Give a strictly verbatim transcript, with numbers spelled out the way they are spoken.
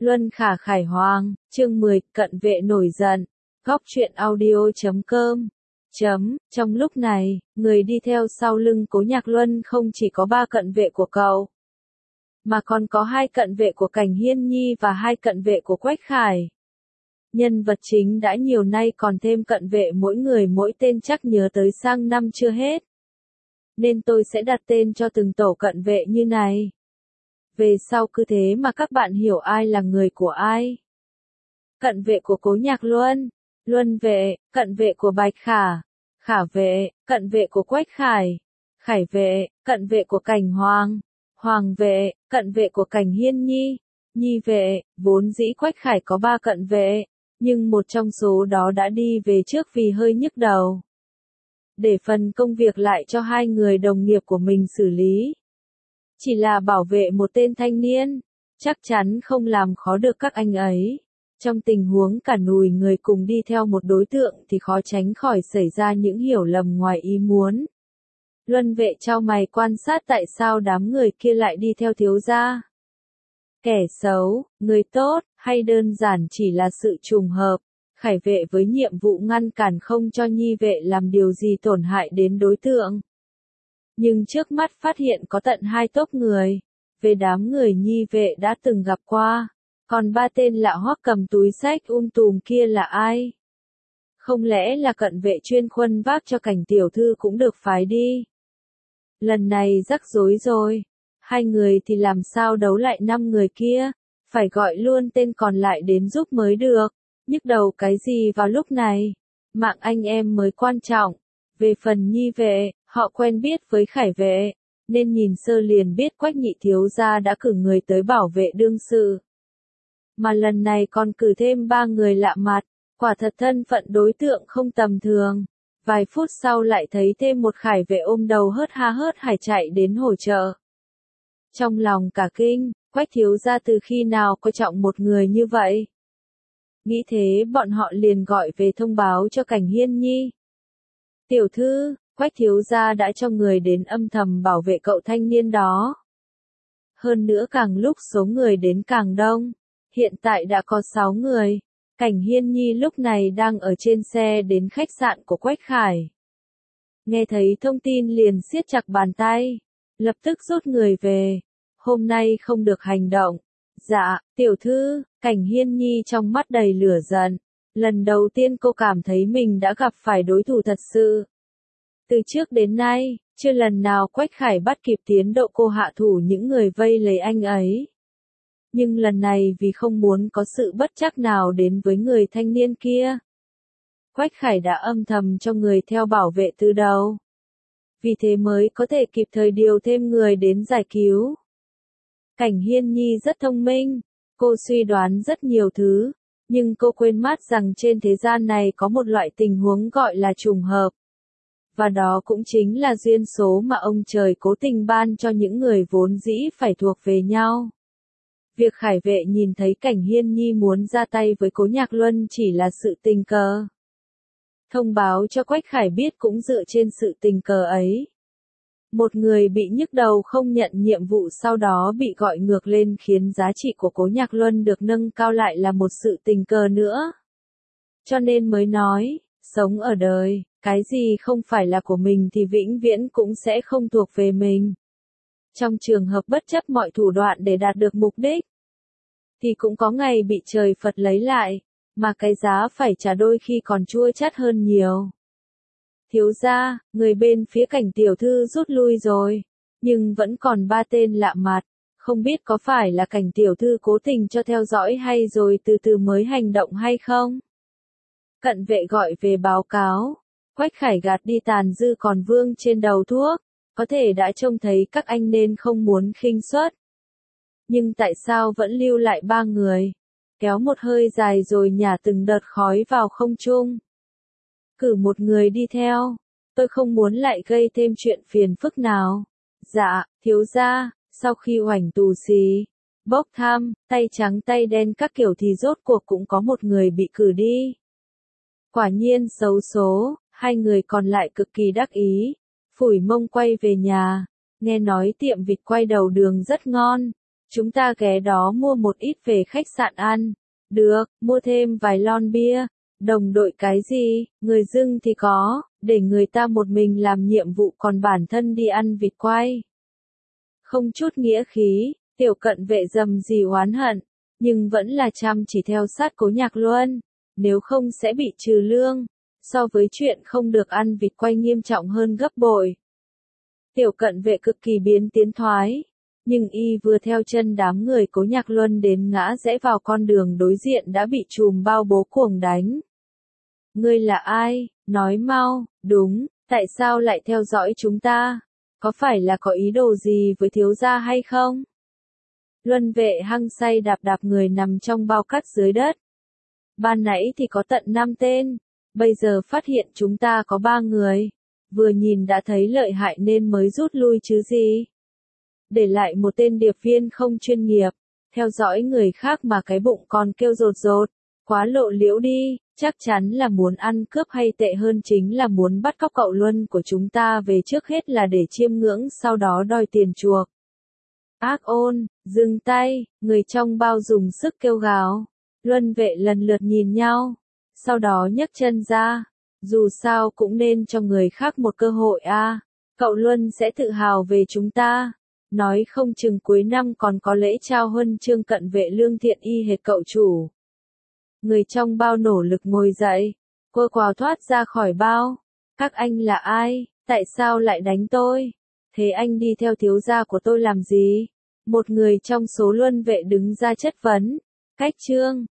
Luân Khả Khải Hoàng, chương mười, cận vệ nổi giận. Góc truyện audio chấm com. Chấm, trong lúc này, người đi theo sau lưng Cố Nhạc Luân không chỉ có ba cận vệ của cậu, mà còn có hai cận vệ của Cảnh Hiên Nhi và hai cận vệ của Quách Khải. Nhân vật chính đã nhiều nay còn thêm cận vệ mỗi người mỗi tên chắc nhớ tới sang năm chưa hết. Nên tôi sẽ đặt tên cho từng tổ cận vệ như này. Về sau cứ thế mà các bạn hiểu ai là người của ai. Cận vệ của Cố Nhạc Luân, Luân vệ, cận vệ của Bạch Khả, Khả vệ, cận vệ của Quách Khải, Khải vệ, cận vệ của Cảnh Hoàng, Hoàng vệ, cận vệ của Cảnh Hiên Nhi, Nhi vệ. Vốn dĩ Quách Khải có ba cận vệ, nhưng một trong số đó đã đi về trước vì hơi nhức đầu. Để phần công việc lại cho hai người đồng nghiệp của mình xử lý. Chỉ là bảo vệ một tên thanh niên, chắc chắn không làm khó được các anh ấy. Trong tình huống cả nùi người cùng đi theo một đối tượng thì khó tránh khỏi xảy ra những hiểu lầm ngoài ý muốn. Luân vệ chau mày quan sát tại sao đám người kia lại đi theo thiếu gia. Kẻ xấu, người tốt, hay đơn giản chỉ là sự trùng hợp. Khải vệ với nhiệm vụ ngăn cản không cho Nhi vệ làm điều gì tổn hại đến đối tượng. Nhưng trước mắt phát hiện có tận hai tốp người. Về đám người Nhi vệ đã từng gặp qua. Còn ba tên lạ hoắc cầm túi xách um tùm kia là ai? Không lẽ là cận vệ chuyên khuân vác cho Cảnh tiểu thư cũng được phái đi? Lần này rắc rối rồi. Hai người thì làm sao đấu lại năm người kia? Phải gọi luôn tên còn lại đến giúp mới được. Nhức đầu cái gì vào lúc này? Mạng anh em mới quan trọng. Về phần Nhi vệ, họ quen biết với Khải vệ, nên nhìn sơ liền biết Quách nhị thiếu gia đã cử người tới bảo vệ đương sự. Mà lần này còn cử thêm ba người lạ mặt, quả thật thân phận đối tượng không tầm thường. Vài phút sau lại thấy thêm một Khải vệ ôm đầu hớt ha hớt hải chạy đến hỗ trợ. Trong lòng cả kinh, Quách thiếu gia từ khi nào coi trọng một người như vậy? Nghĩ thế bọn họ liền gọi về thông báo cho Cảnh Hiên Nhi. Tiểu thư, Quách thiếu gia đã cho người đến âm thầm bảo vệ cậu thanh niên đó. Hơn nữa càng lúc số người đến càng đông. Hiện tại đã có sáu người. Cảnh Hiên Nhi lúc này đang ở trên xe đến khách sạn của Quách Khải. Nghe thấy thông tin liền siết chặt bàn tay. Lập tức rút người về. Hôm nay không được hành động. Dạ, tiểu thư, Cảnh Hiên Nhi trong mắt đầy lửa giận. Lần đầu tiên cô cảm thấy mình đã gặp phải đối thủ thật sự. Từ trước đến nay, chưa lần nào Quách Khải bắt kịp tiến độ cô hạ thủ những người vây lấy anh ấy. Nhưng lần này vì không muốn có sự bất trắc nào đến với người thanh niên kia. Quách Khải đã âm thầm cho người theo bảo vệ từ đầu. Vì thế mới có thể kịp thời điều thêm người đến giải cứu. Cảnh Hiên Nhi rất thông minh, cô suy đoán rất nhiều thứ, nhưng cô quên mất rằng trên thế gian này có một loại tình huống gọi là trùng hợp. Và đó cũng chính là duyên số mà ông trời cố tình ban cho những người vốn dĩ phải thuộc về nhau. Việc Khải vệ nhìn thấy Cảnh Hiên Nhi muốn ra tay với Cố Nhạc Luân chỉ là sự tình cờ. Thông báo cho Quách Khải biết cũng dựa trên sự tình cờ ấy. Một người bị nhức đầu không nhận nhiệm vụ sau đó bị gọi ngược lên khiến giá trị của Cố Nhạc Luân được nâng cao lại là một sự tình cờ nữa. Cho nên mới nói, sống ở đời, cái gì không phải là của mình thì vĩnh viễn cũng sẽ không thuộc về mình. Trong trường hợp bất chấp mọi thủ đoạn để đạt được mục đích, thì cũng có ngày bị trời Phật lấy lại, mà cái giá phải trả đôi khi còn chua chát hơn nhiều. Thiếu gia, người bên phía Cảnh tiểu thư rút lui rồi, nhưng vẫn còn ba tên lạ mặt, không biết có phải là Cảnh tiểu thư cố tình cho theo dõi hay rồi từ từ mới hành động hay không? Cận vệ gọi về báo cáo, Quách Khải gạt đi tàn dư còn vương trên đầu thuốc, có thể đã trông thấy các anh nên không muốn khinh suất. Nhưng tại sao vẫn lưu lại ba người? Kéo một hơi dài rồi nhả từng đợt khói vào không trung. Cử một người đi theo, tôi không muốn lại gây thêm chuyện phiền phức nào. Dạ, thiếu gia, sau khi oảnh tù xì, bốc thăm, tay trắng tay đen các kiểu thì rốt cuộc cũng có một người bị cử đi. Quả nhiên xấu số, hai người còn lại cực kỳ đắc ý, phủi mông quay về nhà, nghe nói tiệm vịt quay đầu đường rất ngon, Chúng ta ghé đó mua một ít về khách sạn ăn. Được, mua thêm vài lon bia. Đồng đội cái gì, người dưng thì có, để người ta một mình làm nhiệm vụ còn bản thân đi ăn vịt quay. Không chút nghĩa khí, tiểu cận vệ dầm gì oán hận, nhưng vẫn là chăm chỉ theo sát Cố Nhạc Luân, nếu không sẽ bị trừ lương, so với chuyện không được ăn vịt quay nghiêm trọng hơn gấp bội. Tiểu cận vệ cực kỳ biến tiến thoái, nhưng y vừa theo chân đám người Cố Nhạc Luân đến ngã rẽ vào con đường đối diện đã bị chùm bao bố cuồng đánh. Ngươi là ai? Nói mau, đúng, tại sao lại theo dõi chúng ta? Có phải là có ý đồ gì với thiếu gia hay không? Luân vệ hăng say đạp đạp người nằm trong bao cát dưới đất. Ban nãy thì có tận năm tên, bây giờ phát hiện chúng ta có ba người. Vừa nhìn đã thấy lợi hại nên mới rút lui chứ gì. Để lại một tên điệp viên không chuyên nghiệp, theo dõi người khác mà cái bụng còn kêu rột rột, quá lộ liễu đi, chắc chắn là muốn ăn cướp hay tệ hơn chính là muốn bắt cóc cậu Luân của chúng ta về trước hết là để chiêm ngưỡng sau đó đòi tiền chuộc. Ác ôn, dừng tay, người trong bao dùng sức kêu gào. Luân vệ lần lượt nhìn nhau, sau đó nhấc chân ra, dù sao cũng nên cho người khác một cơ hội a. Cậu Luân sẽ tự hào về chúng ta, nói không chừng cuối năm còn có lễ trao huân chương cận vệ lương thiện y hệt cậu chủ. Người trong bao nỗ lực ngồi dậy, cô quào thoát ra khỏi bao. Các anh là ai, tại sao lại đánh tôi? Thế anh đi theo thiếu gia của tôi làm gì? Một người trong số Luân vệ đứng ra chất vấn. Cách trương,